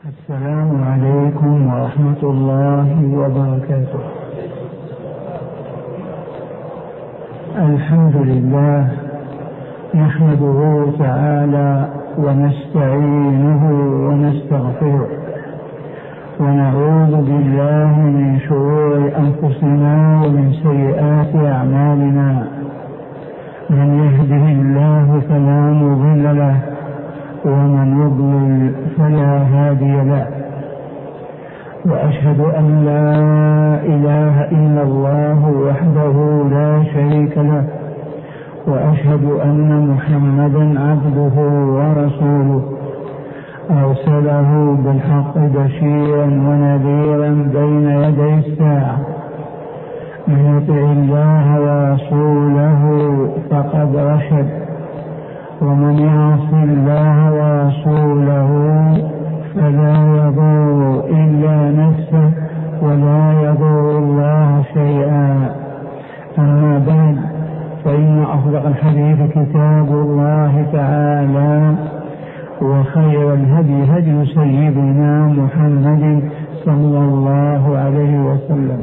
السلام عليكم ورحمة الله وبركاته. الحمد لله نحمده تعالى ونستعينه ونستغفره ونعوذ بالله من شرور أنفسنا ومن سيئات أعمالنا. من يهده الله فلا مضل له ومن يضلل فلا هادي له، وأشهد أن لا إله إلا الله وحده لا شريك له، وأشهد أن محمدا عبده ورسوله أرسله بالحق بشيرا ونذيرا بين يدي الساعة. من يطع الله ورسوله فقد رشد، ومن يعص الله ورسوله فلا يضر إلا نفسه ولا يضر الله شيئا. أما بعد، فإن أصدق الحديث كتاب الله تعالى، وخير الهدي هدي سيدنا محمد صلى الله عليه وسلم،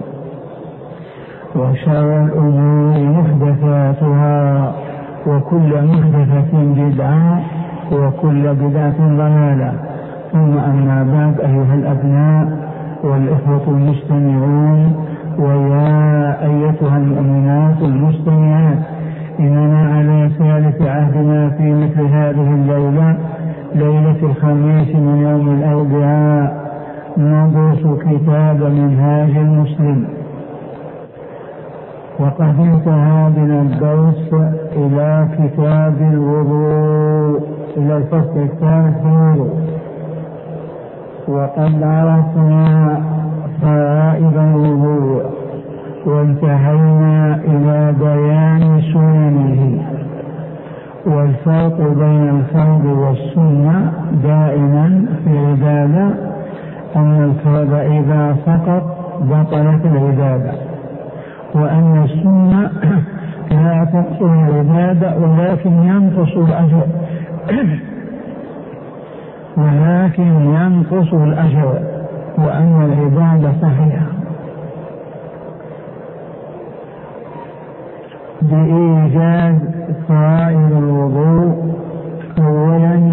وشر الأمور محدثاتها، وكل محدثة بدعة، وكل بدعة ضلالة. ثم أما بعد، أيها الأبناء والإخوة المستمعون، ويا أيتها المؤمنات المستمعات، إننا على ثالث عهدنا في مثل هذه الليلة، ليلة الخميس من يوم الأربعاء، ندرس كتاب منهاج المسلم. وقد انتهى بنا الدرس إلى كتاب الوضوء، إلى الفصل الثالث في الوضوء، وقد عرفنا فرائض الوضوء وانتهينا إلى بيان سننه. والفرق بين الفرض والسنة دائما في العبادة أن الفرض إذا سقط بطلت العبادة، وأن السنة لا تقصر العبادة ولكن ينقص الأجر وأن العبادة صحيحة. بإيجاز فرائض الوضوء: أولا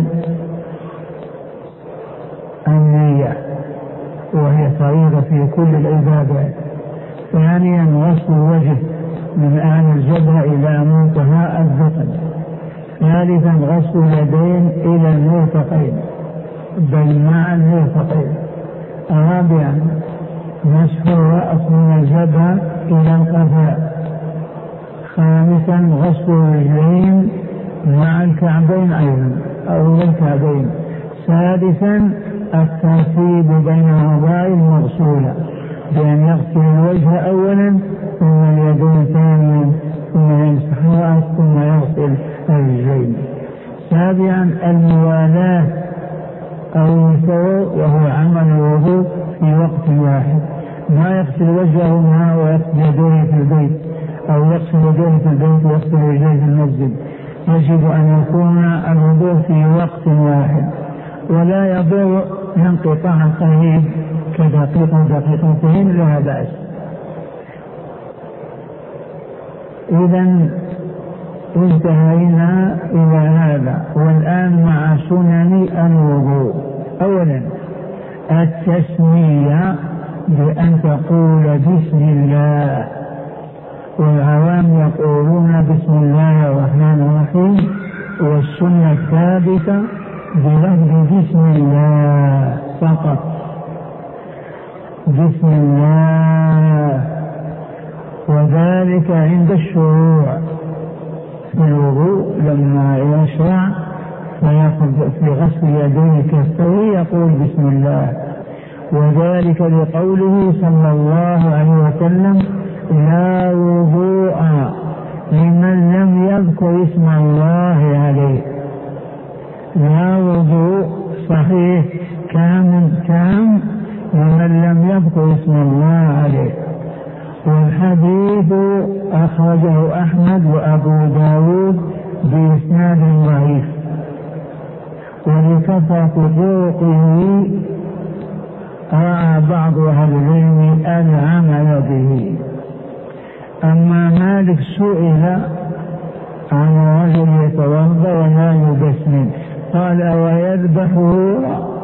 النية، وهي فريضة في كل العبادات. ثانيا غسل الوجه من أعلى الجبهة إلى منتهى الذقن. ثالثا غسل اليدين إلى المرفقين بل مع المرفقين. رابعا مسح الرأس من الجبهة إلى القفاء. خامسا غسل الرجلين مع الكعبين أيضا أو الكعبين. سادسا الترتيب بين الأعضاء المغسولة، بأن يغسل الوجه أولا ثم اليدين ثانيا ثم يمسح الرأس ثم يغسل الرجلين. سابعا الموالاة أو الفور، وهو عمل الوضوء في وقت واحد، ما يغسل وجهه معه ويغسل يديه في البيت، أو يغسل يديه في البيت ويغسل رجليه في المسجد. يجب أن يكون الوضوء في وقت واحد، ولا يضر انقطاع قريب كدقيقة دقيقتين لا بأس. إذن انتهينا إلى هذا، والآن مع سنن الوضوء. أولا التسمية بأن تقول بسم الله، والعوام يقولون بسم الله الرحمن الرحيم، والسنة الثابتة بلفظ بسم الله فقط. بسم الله، وذلك عند الشروع في الوضوء لما يشرع فيأخذ في غسل يديه كالسوي يقول بسم الله، وذلك لقوله صلى الله عليه وسلم: لا وضوء لمن لم يذكر اسم الله عليه. لا وضوء صحيح كامل لمن لم يذكر اسم الله عليه. والحديث أخرجه أحمد وأبو داود بإسناد ضعيف، ولكثرة طرقه رأى بعض أهل العلم العمل به. أما مالك سئل عن رجل يتوضأ ولا يبسمل، قال ويذبحه؟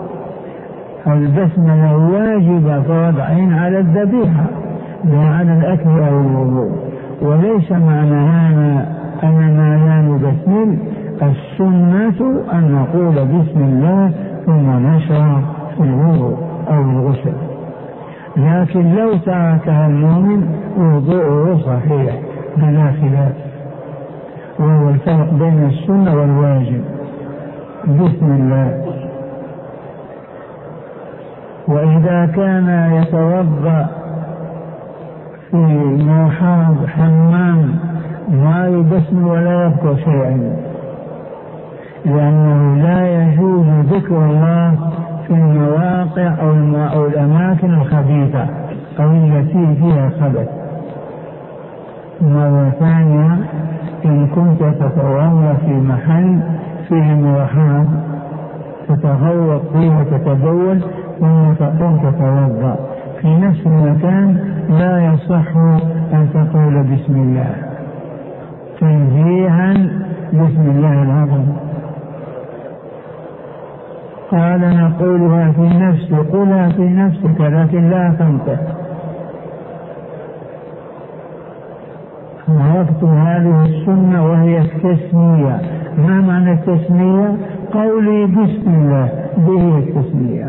البسملة واجبة فرض عين على الذبيحة لا على الأكل أو الوضوء، وليس معنى هذا أننا لا نبسمل. السنة أن نقول بسم الله ثم نشرع في الوضوء أو الغسل، لكن لو تركها المؤمن وضوءه صحيح بلا خلاف، وهو الفرق بين السنة والواجب. بسم الله. وإذا كان يتوضأ في محاض حمام ما يبسم ولا يذكر شيئا، لأنه لا يجوز ذكر الله في المواقع أو الأماكن الخبيثة أو التي فيها خبث. مرة ثانية، إن كنت تتوضأ في محل فيه مرحاض تتغوط فيه وتتبول ثم تقوم تتوضأ في نفس المكان، لا يصح أن تقول بسم الله تنزيها بسم الله العظيم. قال نقولها في نفسك، قلها في نفسك لكن لا تنطق. عرفت هذه السنة وهي التسمية. ما معنى التسمية؟ قولي بسم الله به التسمية.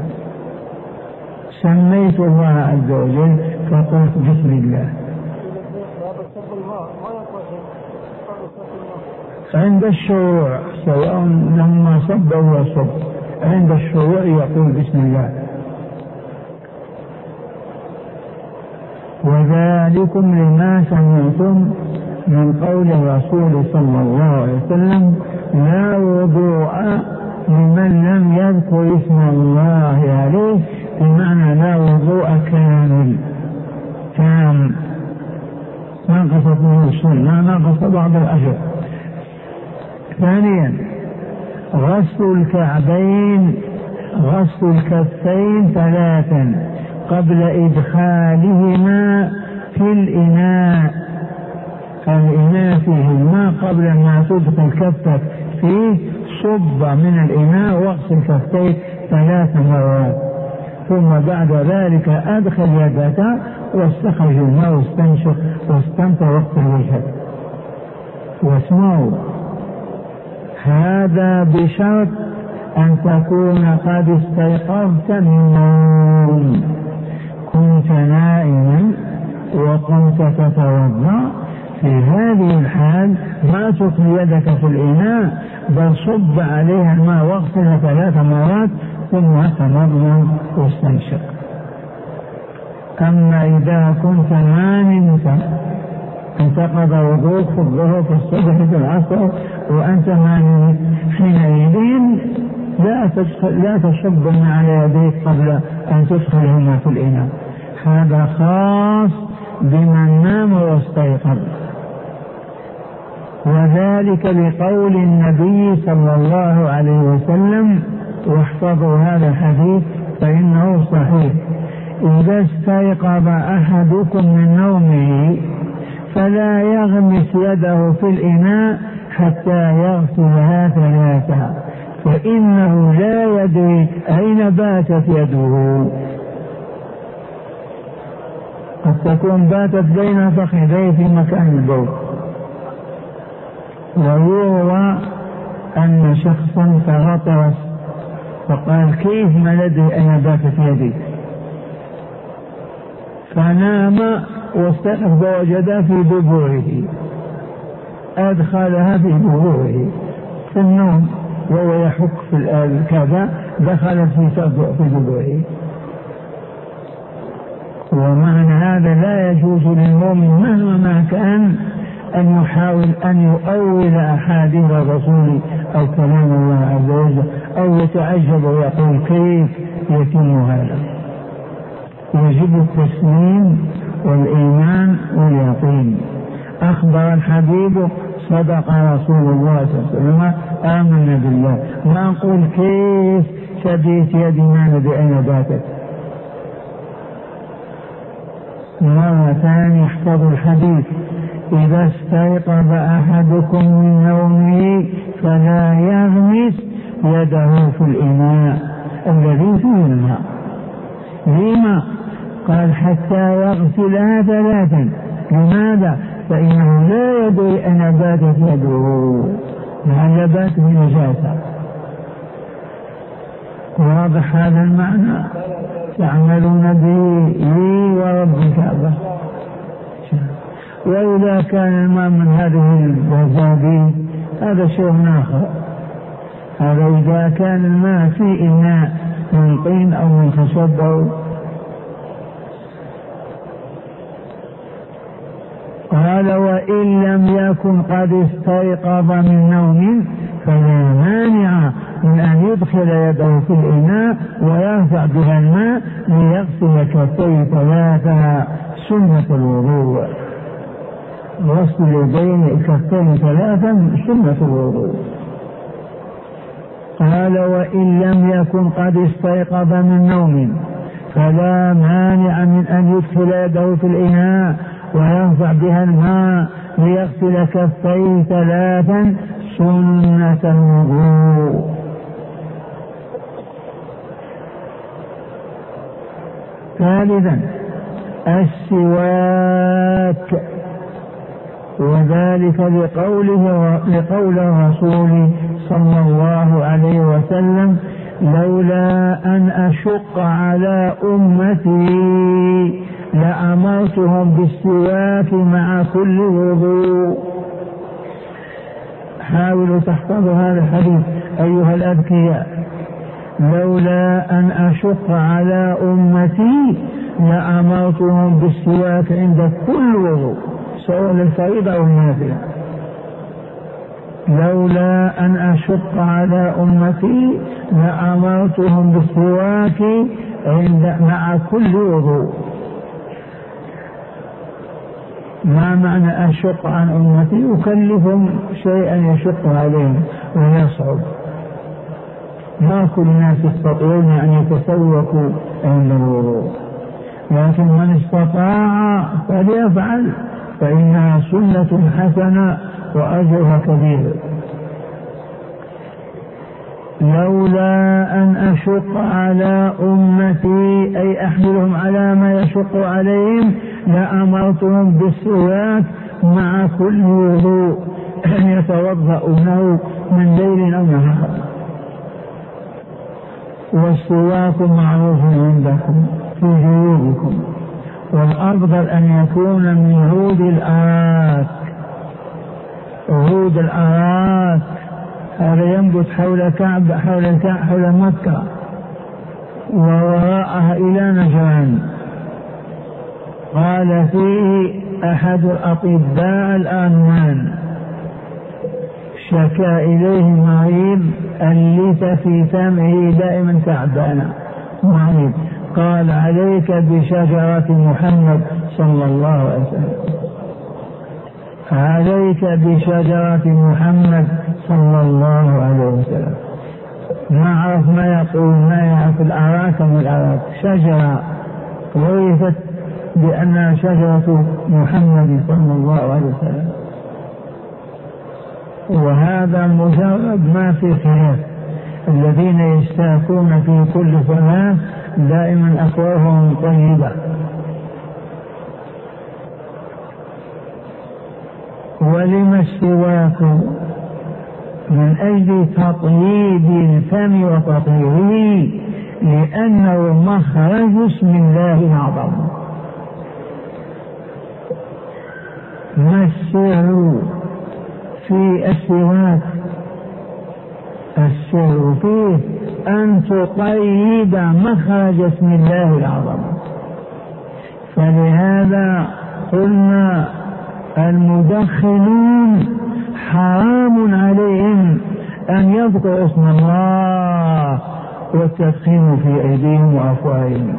سميت الله عز وجل فقلت بسم الله. عند الشروع سواء لما صب أو صب، عند الشروع يقول بسم الله. وذلكم لما سمعتم من قول الرسول صلى الله عليه وسلم لا وضوء لمن لم يذكر اسم الله عليه، بمعنى لا وضوء كامل تام، نقصت منه السنة، نقص بعض الأجر. ثانيا، غسل الكعبين، غسل الكفين 3 قبل إدخالهما في الإناء. الإناء فيه الماء، قبل ما تدخل كفك فيه صب من الإناء واغسل كفيك 3 مرات، ثم بعد ذلك أدخل يدك واستخرج الماء واستنشق واستمتع واغسل وجهك. واسمعوا، هذا بشرط أن تكون قد استيقظت من النوم، كنت نائما وقمت تتوضأ، في هذه الحال ما تدخل يدك في الإناء بل صب عليها الماء واغسلها 3 مرات ثم تمضمض واستنشق. أما إذا كنت ما نمت انتقض وضوءك في الظهر في الصبح في العصر وأنت ما نمت، حينئذ لا تصب على يديك قبل أن تدخلهما في الإناء. هذا خاص بمن نام واستيقظ، وذلك لقول النبي صلى الله عليه وسلم، واحفظوا هذا الحديث فإنه صحيح: إذا استيقظ أحدكم من نومه فلا يغمس يده في الإناء حتى يغسلها 3، فإنه لا يدري أين باتت يده، قد تكون باتت بين فخذيه في مكان البول. ويروى أن شخصا تغطرس فقال كيف ما ندري أين باتت يدي، فنام واستيقظ ووجدها في دبره، أدخلها في دبره في النوم وهو يحك في كذا، دخلت في دبره. ومعنى هذا لا يجوز للمؤمن مهما كان أن يحاول أن يؤول أحاديث الرسول أو كلام الله عز وجل أو يتعجب ويقول كيف يتم هذا. يجب التسليم والإيمان واليقين. أخبر الحبيب صدق رسول الله صلى الله عليه وسلم آمنا بالله. ما نقول كيف شديت يدي ما ندري أين باتت، مرتان احفظوا الحديث: إذا استيقظ أحدكم من نومه فلا يغمس يده في الإناء الذي فيه الماء. لما؟ قال: حتى يغسلها 3. لماذا؟ فإنه لا يدري أن باتت يده، لعل باتت نجاسة. واضح هذا المعنى؟ تعملون به لي ورب الكعبة. وإذا كان الماء من هذه البزابيل هذا شيء آخر. هذا إذا كان الماء في إناء من طين أو من خشب أو. قال: وإن لم يكن قد استيقظ من نوم فلا مانع من أن يدخل يده في الإناء ويرفع بها الماء ليغسل كفيه 3 سنة الوضوء. غسل اليدين الكفين 3 سنة الوضوء. قال: وإن لم يكن قد استيقظ من نوم فلا مانع من أن يدخل يده في الإناء ويرفع بها الماء ليغسل كفيه 3 سنة الوضوء. ثالثا السواك، وذلك لقول الرسول صلى الله عليه وسلم: لولا أن أشق على أمتي لأمرتهم بالسواك مع كل وضوء. حاولوا تحفظوا هذا الحديث أيها الأذكياء: لولا أن أشق على أمتي لأمرتهم بالسواك عند كل وضوء، سواء للفريضة أو النافلة. لولا أن أشق على أمتي لأمرتهم بالسواك مع كل وضوء. ما معنى أشق عن أمتي؟ أكلفهم شيئا يشق عليهم ويصعب. ما كل الناس يستطيعون أن يتسوقوا عند الوضوء، لكن من استطاع فليفعل، فإنها سنة حسنة وأجرها كبير. لولا أن أشق على أمتي أي أحملهم على ما يشق عليهم لأمرتهم بالسواك مع كل وضوء يتوضأونه من ليل أو نهار. والسواك معروف عندكم في جيوبكم، والأفضل أن يكون من عود الأراك. عود الأراك هذا ينبت حول كعبة، حول مكة ووراءها إلى نجران. قال فيه أحد الأطباء الآلمان شكا إليه مريض اللثة في فمه دائما تعبانة مريض، قال: عليك بشجرة محمد صلى الله عليه وسلم، عليك بشجرة محمد صلى الله عليه وسلم. ما عرف ما يقول، ما يعرف الأراك من الأراك، شجرة عرفت بأنها شجرة محمد صلى الله عليه وسلم. وهذا مجرد ما في خلاف. الذين يستاكون في كل صلاة دائما أفواههم طيبة. ولما السواك؟ من أجل تطييب الفم وتطهيره، لأنه مخرج اسم الله الأعظم. ما السر في السواك؟ السر فيه أن تطيب مخرج اسم الله الأعظم. فلهذا قلنا المدخنون حرام عليهم أن يذكروا اسم الله والتدخين في أيديهم وأفواههم.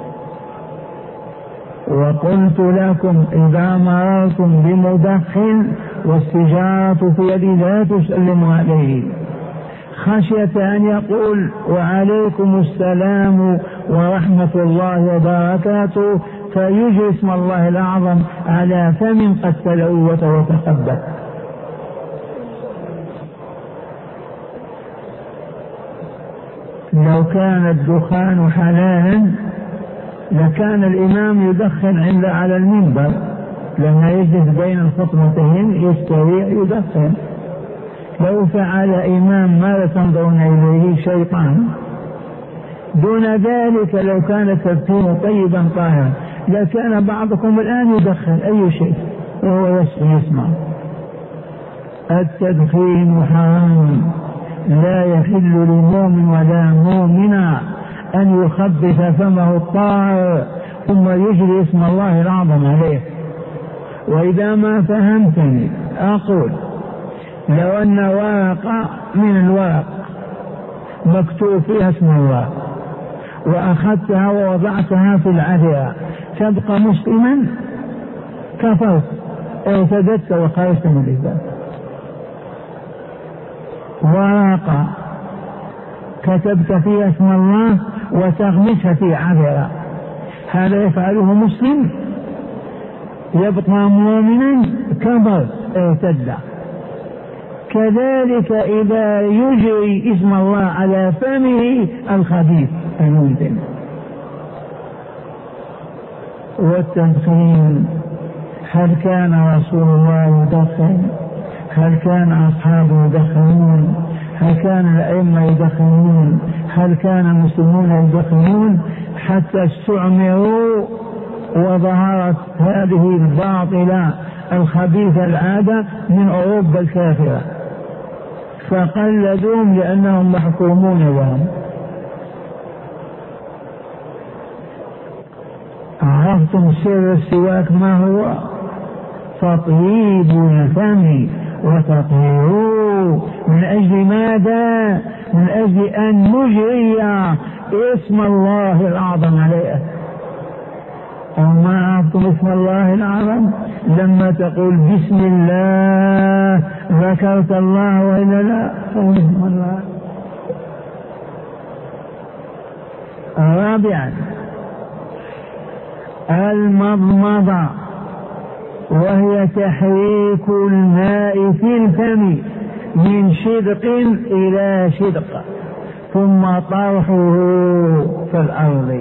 وقلت لكم إذا مررتم بمدخن والسجارة في يده لا تسلموا عليه، خشية أن يقول: وعليكم السلام ورحمة الله وبركاته، فيجري اسم الله الأعظم على فم قد تلوث وتخبث. لو كان الدخان حلالا لكان الإمام يدخن على المنبر، لما يجلس بين الخطبتين يستريح يدخن. لو فعل إمام ما لا تنظرون إليه شيطان. دون ذلك لو كان التدخين طيبا طاهرا لكان بعضكم الآن يدخن أي شيء وهو يسمع. التدخين حرام، لا يحل لمؤمن ولا مؤمنة أن يخبث فمه الطاهر ثم يجري اسم الله الأعظم عليه. وإذا ما فهمتني أقول لو أن ورقة من الورق مكتوب فيها اسم الله وأخذتها ووضعتها في العذراء تبقى مسلما؟ كفرت، ارتدت وخرجت من الإسلام. ورقة كتبت فيها اسم الله وتغمسها في عذراء، هذا يفعله مسلم؟ يبقى مؤمنا؟ كفر، ارتد. كذلك إذا يجري اسم الله على فمه الخبيث المنتن. والتدخين، هل كان رسول الله يدخن؟ هل كان أصحابه يدخنون؟ هل كان الأئمة يدخنون؟ هل كان المسلمون يدخنون؟ حتى استعمروا وظهرت هذه الباطلة الخبيثة العادة من أوروبا الكافرة فقلدوهم لأنهم محكومون لهم. عرفتم سر السواك ما هو؟ تطيب الفم وتطهيره. من أجل ماذا؟ من أجل أن نجري اسم الله الأعظم عليه. أو ما عرفتم اسم الله الأعظم؟ لما تقول بسم الله ذكرت الله وإلا لا؟ فاسم الله. رابعا المضمضة، وهي تحريك الماء في الفم من شدق إلى شدق ثم طرحه في الأرض.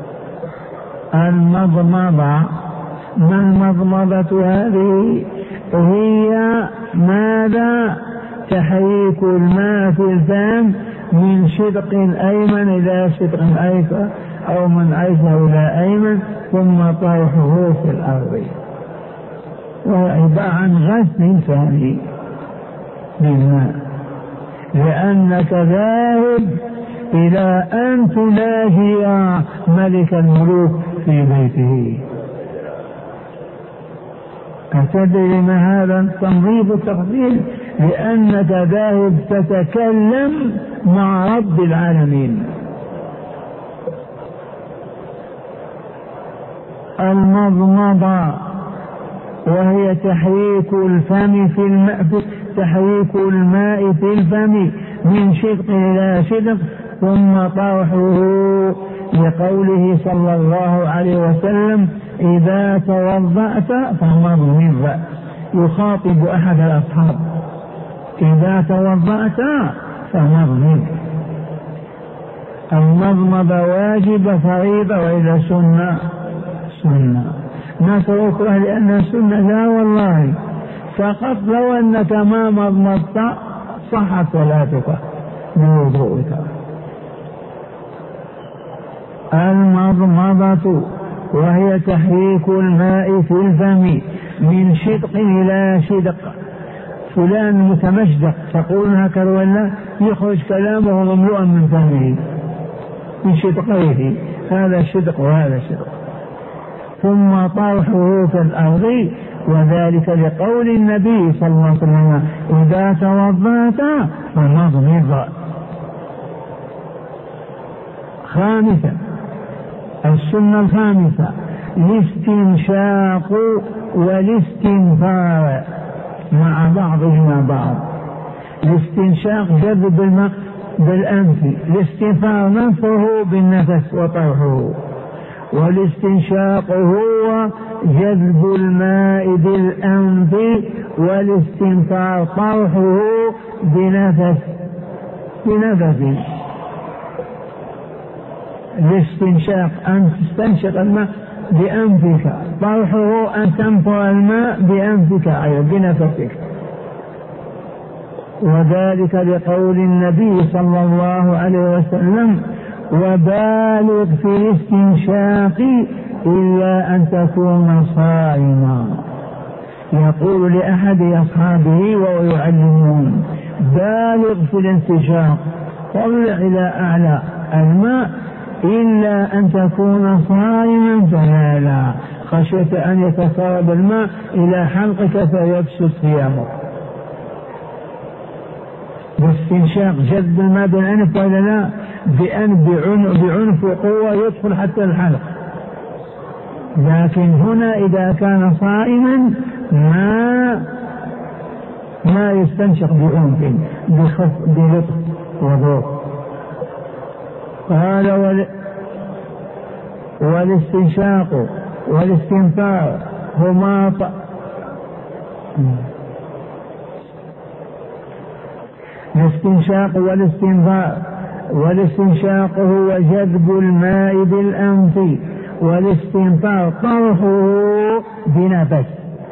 المضمضة، ما المضمضة هذه؟ هي ماذا؟ تحريك الماء في الفم من شدق أيمن إلى شدق أيسر أو من أيسر إلى أيمن ثم طرحه في الأرض، وعبارة عن غسل ثاني للماء، لأنك ذاهب إلى أن تناجي ملك الملوك في بيته. أتدري ما هذا التنظيف والتفضيل؟ لأنك ذاهب تتكلم مع رب العالمين. المضمضة، وهي تحريك الفم في الماء، تحريك الماء في الفم من شدق إلى شدق ثم طرحه، لقوله صلى الله عليه وسلم إذا توضأت فمضمض. يخاطب أحد الأصحاب إذا توضأت فمضمض. المضمضة واجبة فريضة وإذا سنة سنة. نتركها لأنها سنة؟ لا والله، فقط لو أنك ما مضمضت صحت صلاتك بوضوءك. المضمضة وهي تحريك الماء في الفم من شدق إلى شدق. فلان متمشدق تقول هكذا ولا يخرج كلامه مملوءا من فمه من شدقيه، هذا شدق وهذا شدق. ثم طرحه في الأرض، وذلك لقول النبي صلى الله عليه وسلم إذا توضأت فمضمض. خامسا، السنة الخامسة الاستنشاق والاستنثار مع بعضهما بعض. الاستنشاق جذب الماء بالأنف، الاستنثار نفخه بالنفس وطرحه. والاستنشاق هو جذب الماء بالأنف، والاستنثار طرحه بنفس. الاستنشاق أن تستنشق الماء بأنفك، طرحه أن تنفر الماء بأنفك أي بنفسك. وذلك لقول النبي صلى الله عليه وسلم: وبالغ في الاستنشاق إلا أن تكون صائما. يقول لأحد أصحابه وهو يعلمون: بالغ في الاستنشاق، طلع إلى أعلى الماء إلا أن تكون صائما، فلا خشية أن يتسرب الماء إلى حلقك فيفسد صيامك. باستنشاق جذب الماء بالأنف ولا لا؟ بعنف وقوة يدخل حتى الحلق. لكن هنا إذا كان صائما ما يستنشق بعنف، بلطف وذوق. قال: والاستنشاق والاستنثار هما الاستنشاق والاستنثار. والاستنشاق هو جذب الماء بالأنف، والاستنثار طرحه بنفس.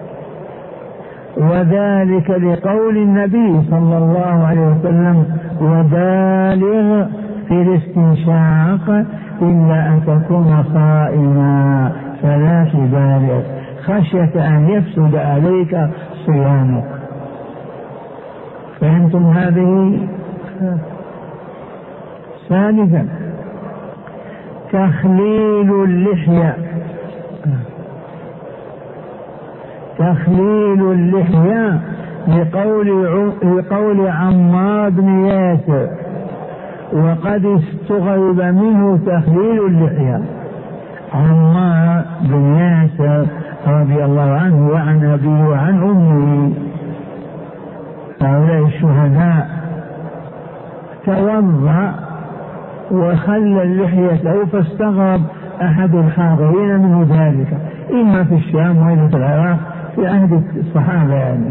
وذلك لقول النبي صلى الله عليه وسلم: وبالغ في الاستنشاق إلا أن تكون صائما، فلا تبالغ خشية أن يفسد عليك صيامك. فهمتم هذه؟ ثالثا تخليل اللحية. تخليل اللحية لقول عمار بن ياسر: وقد استغرب منه تخليل اللحية. عمار بن ياسر رضي الله عنه وعن أبيه وعن أمه، هؤلاء الشهداء، توضأ وخلل لحيته، فاستغرب أحد الحاضرين منه ذلك، إما في الشام وإما في العراق في عهد الصحابة يعني.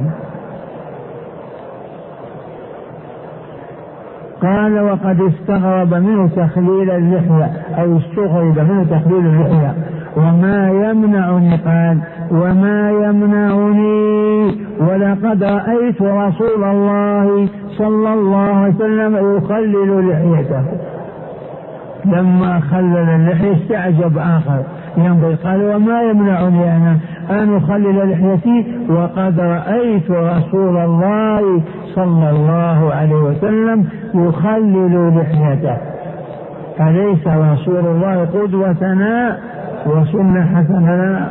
قال: وقد استغرب منه تخليل اللحية، أو استغرب منه تخليل اللحية. وما يمنعني، قال: وما يمنعني ولقد رأيت رسول الله صلى الله عليه وسلم يخلل لحيته. لما خلل اللحية استعجب آخر ينظر، قال: وما يمنعني أنا أن أخلل لحيتي وقد رأيت رسول الله صلى الله عليه وسلم يخلل لحيته. أليس رسول الله قدوتنا وسنة حسنة لنا؟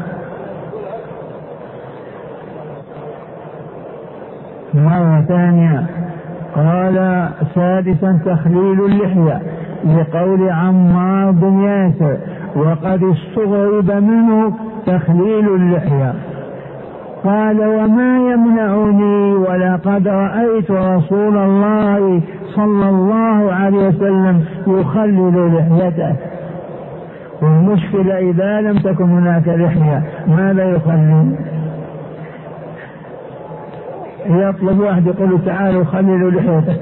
مرة ثانية قال: سادسا تخليل اللحية لقول عمار بن ياسر: وقد استغرب منه تخليل اللحية. قال: وما يمنعني ولقد رأيت رسول الله صلى الله عليه وسلم يخلل لحيته. والمشكلة إذا لم تكن هناك لحية ماذا يخلل؟ يطلب واحد يقول: تعالوا خللوا لحيته.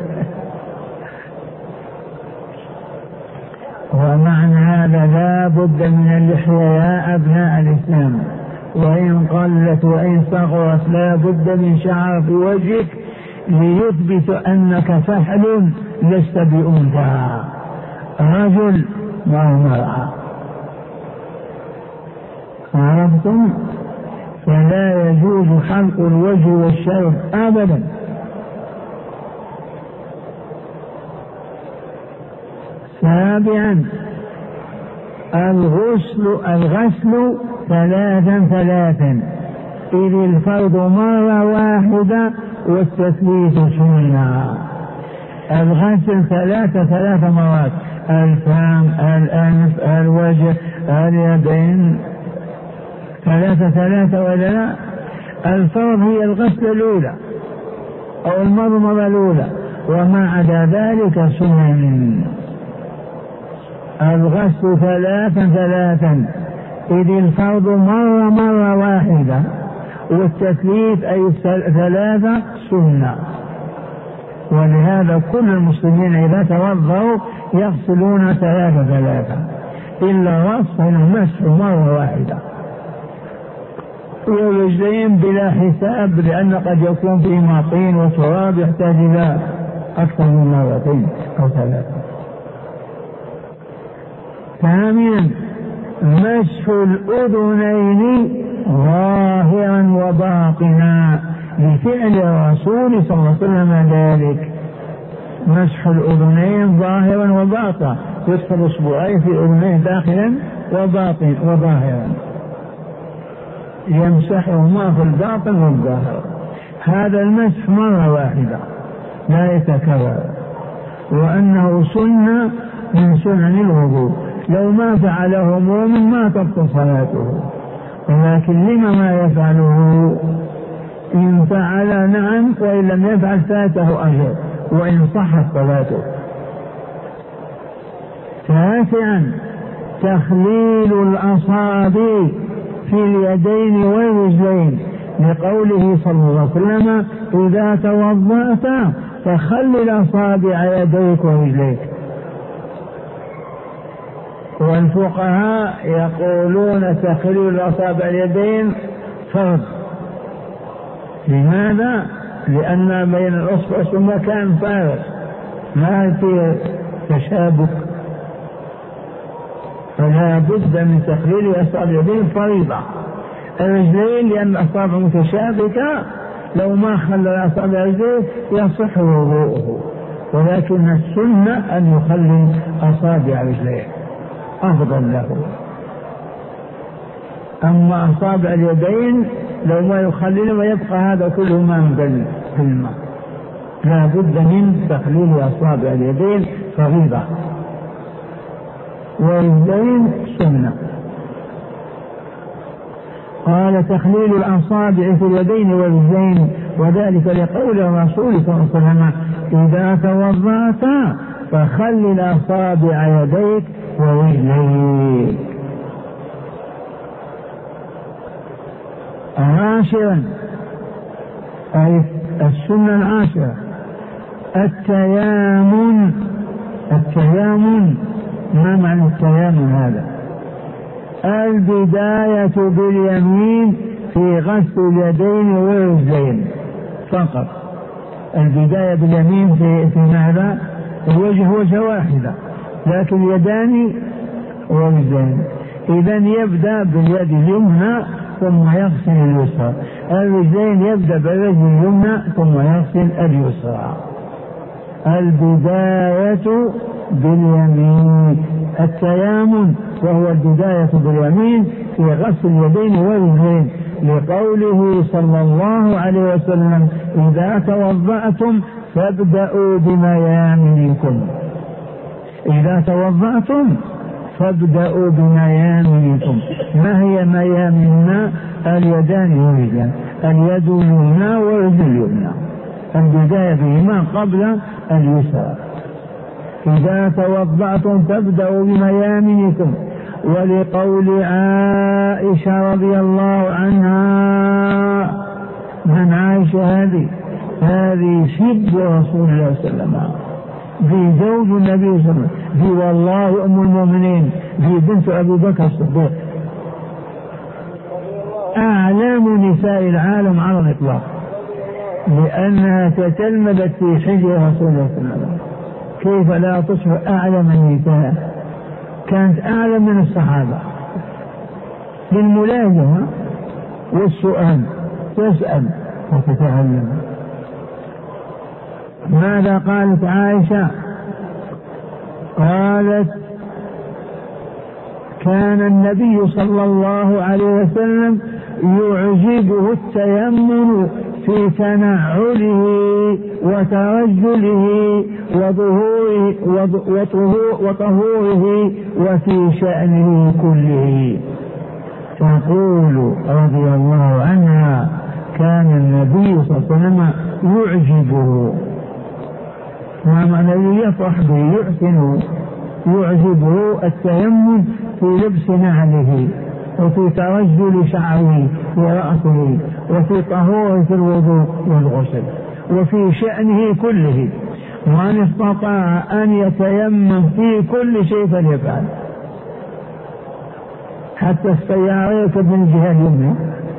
ومعنى هذا لا بد من اللحية يا أبناء الإسلام، وإن قلت وإن صغرت لا بد من شعر في وجهك ليثبت أنك فحل لست بأنثى، رجل ومرأة. عرفتم؟ فلا يجوز حلق الوجه والشرب أبدا. سابعا الغسل ثلاثا، إذ الفرض مرة واحدة والتثليث سنة. الغسل ثلاث مرات: الفم، الأنف، الوجه، اليدين، ثلاثة ولا لا؟ الفرض هي الغسل الأولى أو المضمضة الأولى، وما عدا ذلك سنن. الغسل ثلاثا إذ الفرض مرة واحدة، والتثليث أي 3 سنة. ولهذا كل المسلمين إذا توضأوا يغسلون 3 إلا الرأس المسح مرة واحدة، والرجلين بلا حساب، لأن قد يكون فيما طين وتراب يحتاج إلى أكثر من 2 أو 3. ثانيا مسح الأذنين ظاهرا وباطنا لفعل الرسول صلى الله عليه وسلم ذلك. مسح الأذنين ظاهرا وباطنا، يدخل أصبعين في أذنيه داخلا وظاهرا، يمسحهما في الباطن والظاهر. هذا المسح مرة واحدة لا يتكرر، وأنه سنة من سنن الوضوء، لو ما فعله مؤمن ما تبطل صلاته، ولكن لما ما يفعله؟ إن فعل نعم، وإن لم يفعل فاته أجر، وإن صحت صلاته. تاسعا تخليل الأصابع في اليدين والرجلين، لقوله صلى الله عليه وسلم إذا توضأت فخلل أصابع يديك ورجليك. والفقهاء يقولون تخليل الأصابع اليدين فرض. لماذا؟ لأن بين الأصبع مكان فارغ ما في تشابك، فلا بد من تخليل أصابع اليدين فريضة. الرجلين لأن الأصابع متشابكة، لو ما خلل أصابع الرجلين يصح وضوءه، ولكن السنة أن يخلل أصابع رجليه أفضل له. أما أصابع اليدين لو ما يخلل ويبقى هذا كله ما في الماء. لا بد من تخليل أصابع اليدين فريضة، واليدين سنة. قال تخليل الأصابع في اليدين والرجلين، وذلك لقول الرسول صلى الله عليه وسلم إذا توضأت فخلل أصابع يديك ورجليك. عاشرا أي السنة العاشرة التيامن. ما معنى التيامن هذا؟ البداية باليمين في غسل اليدين والرجلين فقط. البداية باليمين في ماذا؟ الوجه وجه واحدة، لكن يدان ورجلين. إذا يبدأ باليد اليمنى ثم يغسل اليسرى، الرجلين يبدأ بالرجل اليمنى ثم يغسل اليسرى. البداية باليمين التيامن، وهو البداية باليمين في غسل اليدين والرجلين، لقوله صلى الله عليه وسلم إذا توضأتم فابدأوا بميامنكم. إذا توضأتم فابدأوا بميامنكم. ما هي ميامننا؟ اليدان والرجلان، اليد اليمنى والرجل اليمنى، البداية بهما قبل اليسرى. إذا توضأتم فابدأوا بميامنكم. ولقول عائشة رضي الله عنها، من عائشة هذه شب رسول الله صلى الله عليه وسلم، في زوج النبي صلى الله عليه وسلم، في والله أم المؤمنين، في بنت أبي بكر الصديق، أعلام نساء العالم على الإطلاق، لأنها تتلمذت في حجر رسول الله صلى الله عليه وسلم. كيف لا تصبح أعلم النساء؟ كانت أعلم من الصحابة بالملازمة والسؤال، تسأل وتتعلم. ماذا قالت عائشة؟ قالت كان النبي صلى الله عليه وسلم يعجبه التيمم في تنعله وترجله وطهوره وفي شأنه كله. تقول رضي الله عنها كان النبي صلى الله عليه وسلم يعجبه، ما معنى يفرح به؟ يحسن يعجبه التيمم في لبس نعله، وفي ترجل شعره في رأسه، وفي طهوره الوضوء والغسل، وفي شأنه كله. ومن استطاع أن يتيمم في كل شيء فليفعل، حتى السيارة يركب من الجهة اليمنى،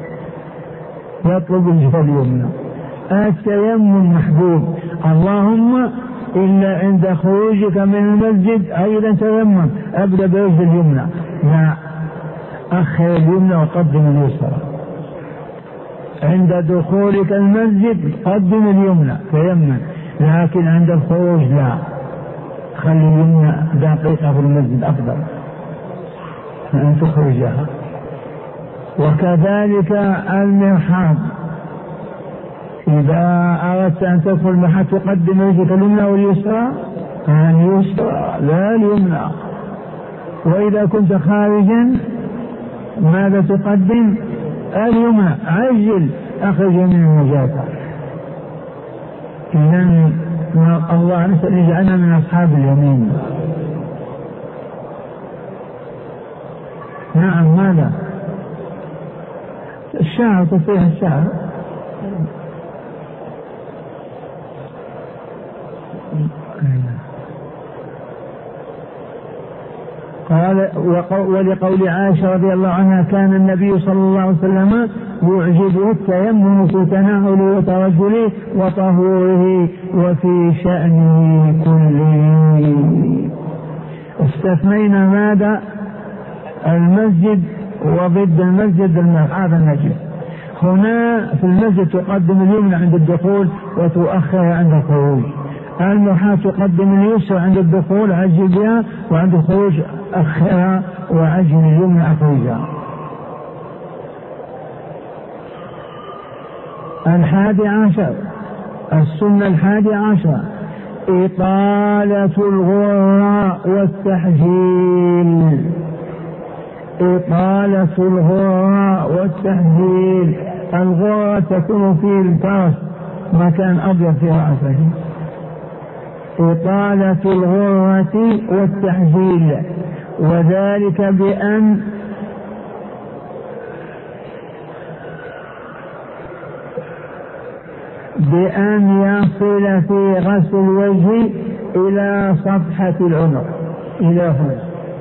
يطلب الجهة اليمنى. التيمم محبوب. اللهم إلا عند خروجك من المسجد أيضا تيمم، أبدأ برجل اليمنى، لا، أخر اليمنى وقدم اليسرى. عند دخولك المسجد قدم اليمنى تيمم، لكن عند الخروج لا، خلي اليمنى دقيقة في المسجد أفضل أن تخرجها. وكذلك المرحاض، إذا أردت أن تدخل المرحاض تقدم رجلك اليمنى واليسرى، اليسرى لا اليمنى. وإذا كنت خارجا ماذا تقدم؟ اليمنى، عجل أخرج من النجاسة. إذن الله نسأل يجعلنا من أصحاب اليمين. نعم، ماذا؟ الشعر، تصيح الشعر. قال ولقول عائشة رضي الله عنها كان النبي صلى الله عليه وسلم يعجبه التيمم في تناوله وترجله وطهوره وفي شأنه كله. استثنينا ماذا؟ المسجد، وضد المسجد المرحاض النجس. هنا في المسجد تقدم اليمنى عند الدخول وتؤخر عند الخروج. المرحاض تقدم اليسرى عند الدخول عجل بها، وعند الخروج أخرها وعجل اليمنى أخرجها. 11 السنة 11 إطالة الغرة والتحجيل. إطالة الغرة والتحجيل. الغرة تكون في الفرس، مكان أبيض في رأسه. إطالة الغرة والتحجيل، وذلك بأن يصل في غسل الوجه إلى صفحة العنق، إلى هنا،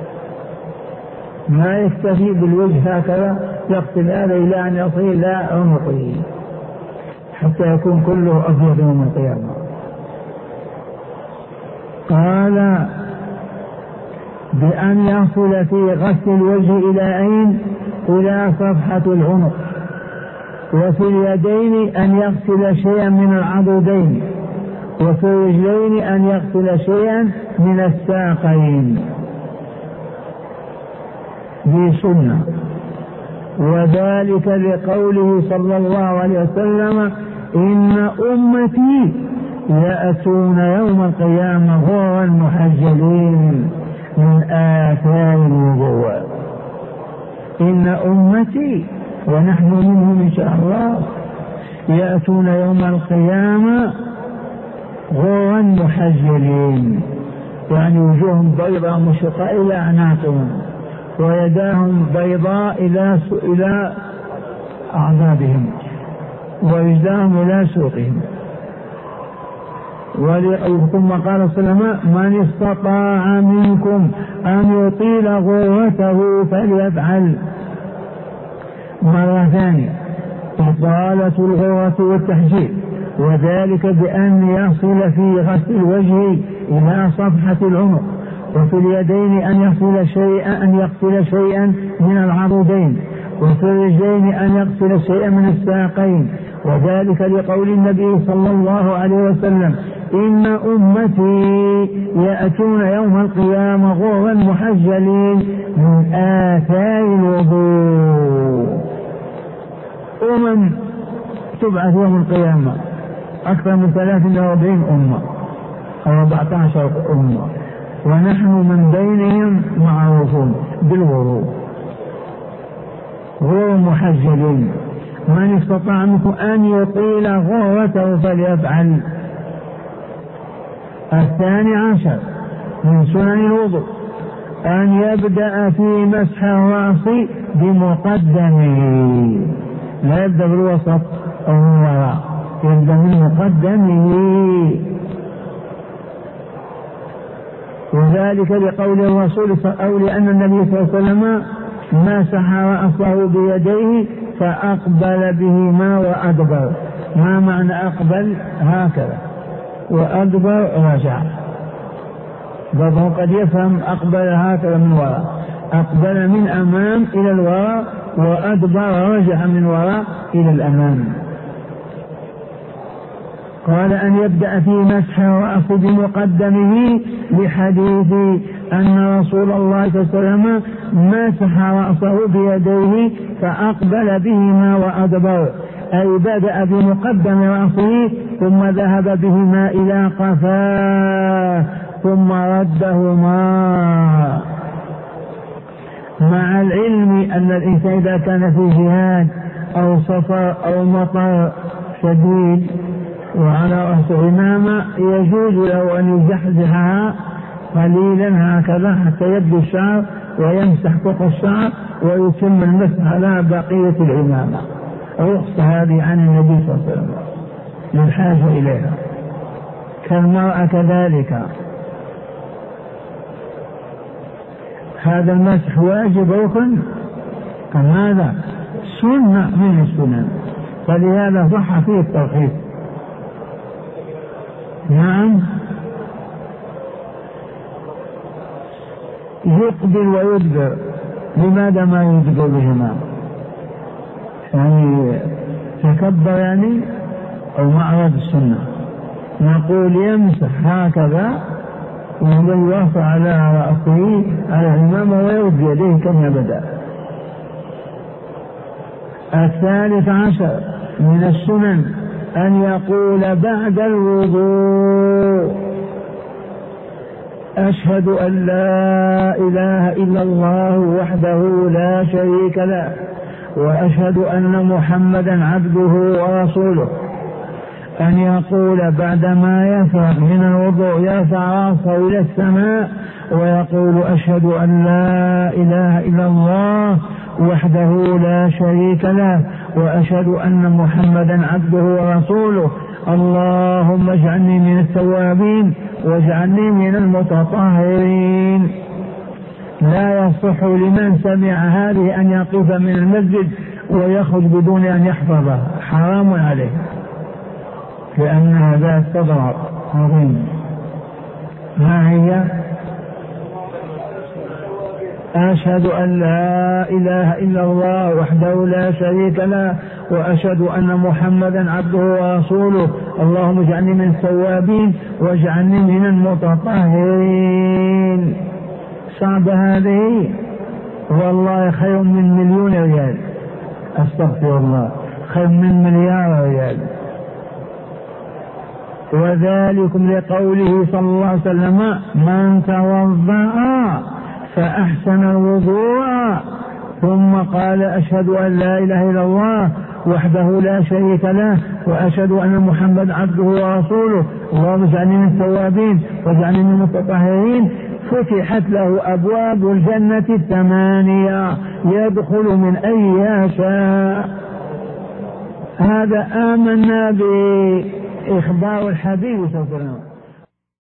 ما يكتفي بالوجه هكذا، يغسل هذا إلى أن يصل إلى عنقه حتى يكون كله أبيض يوم القيامة. قال بأن يصل في غسل الوجه إلى أين؟ إلى صفحة العنق. وفي اليدين أن يغسل شيئا من العضدين، وفي الرجلين أن يغسل شيئا من الساقين، دي سنة. وذلك لقوله صلى الله عليه وسلم إن أمتي يأتون يوم القيامة غرا محجلين من آثار الوضوء. إن أمتي، ونحن منهم إن شاء الله، يأتون يوم القيامة غرا محجلين، يعني وجوههم بيضاء مشرقة إلى أعناقهم، ويداهم بيضاء إلى أعضادهم، ورجلهم إلى سوقهم. ثم قال صلى الله عليه وسلم من استطاع منكم أن يطيل غرته فليفعل. مرة ثانية إطالة الغرة والتحجيل، وذلك بأن يصل في غسل الوجه إلى صفحة العنق، وفي اليدين أن يغسل شيئا من العضدين، وفي الرجلين أن يغسل شيئا من الساقين. وذلك لقول النبي صلى الله عليه وسلم إن أمتي يأتون يوم القيامة غرا محجلين من آثار الوضوء. أمم تبعث يوم القيامة أكثر من 43 أمة أو 14 أمة، ونحن من بينهم معروفون بالوضوء غير محجلين. من استطاع منكم أن يطيل غرته فليفعل. 12 من سنن الوضوء أن يبدأ في مسح الرأس بمقدمه، لا يبدأ بالوسط أو من وراء، يبدأ من مقدمه. وذلك لقول الرسول أو لأن النبي صلى الله عليه وسلم مسح رأسه بيديه فأقبل بهما وأدبر. ما معنى أقبل؟ هكذا، وأدبر رجع. بعضهم قد يفهم أقبل هكذا من وراء، أقبل من أمام إلى الوراء، وأدبر رجع من وراء إلى الأمام. قال أن يبدأ في مسح الرأس بمقدمه لحديث أن رسول الله صلى الله عليه وسلم مسح رأسه بيديه فأقبل بهما وأدبر، أي بدأ بمقدم رأسه ثم ذهب بهما إلى قفاه ثم ردهما، مع العلم أن الإنسان إذا كان في جهاد أو سفر أو مطر شديد وعلى رأس عمامة يجوز له أن يزحزحها قليلا هكذا حتى يبدو الشعر ويمسح فوق الشعر ويتم المسح على بقية العمامة. رخصة هذه عن النبي صلى الله عليه وسلم للحاجة إليها. كالمرأة كذلك، هذا المسح واجب ركن، هذا سنة من السنن، فلهذا صح فيه الترخيص. نعم، يقبل ويدبر. لماذا ما يدبر بهما؟ يعني تكبر يعني، أو معرض السنة. نقول يمسح هكذا ويوافق على رأسه على الإمامة ويرد يديه كما بدأ. 13 من السنن أن يقول بعد الوضوء: أشهد أن لا إله إلا الله وحده لا شريك له، وأشهد أن محمدا عبده ورسوله. أن يقول بعدما يفرغ من الوضوء يرفع رأسه إلى السماء ويقول: أشهد أن لا إله إلا الله وحده لا شريك له، وأشهد أن محمدا عبده ورسوله. اللهم اجعلني من التوابين واجعلني من المتطهرين. لا يصح لمن سمع هذه أن يقف من المسجد ويخرج بدون أن يحفظها، حرام عليه، لأن هذا استضرار عظيم. ما هي؟ أشهد أن لا إله إلا الله وحده لا شريك له، وأشهد أن محمدا عبده ورسوله. اللهم اجعلني من التوابين واجعلني من المتطهرين. صعب هذه؟ والله خير من 1,000,000 ريال، أستغفر الله، خير من 1,000,000,000 ريال. وذلكم لقوله صلى الله عليه وسلم: من توضأ فأحسن الوضوء ثم قال: أشهد أن لا إله إلا الله وحده لا شريك له، وأشهد أن محمد عبده ورسوله. اللهم اجعلني من التوابين واجعلني من المتطهرين. فتحت له أبواب الجنة 8 يدخل من أيها شاء. هذا آمنا بإخبار الحبيب صلى الله عليه وسلم.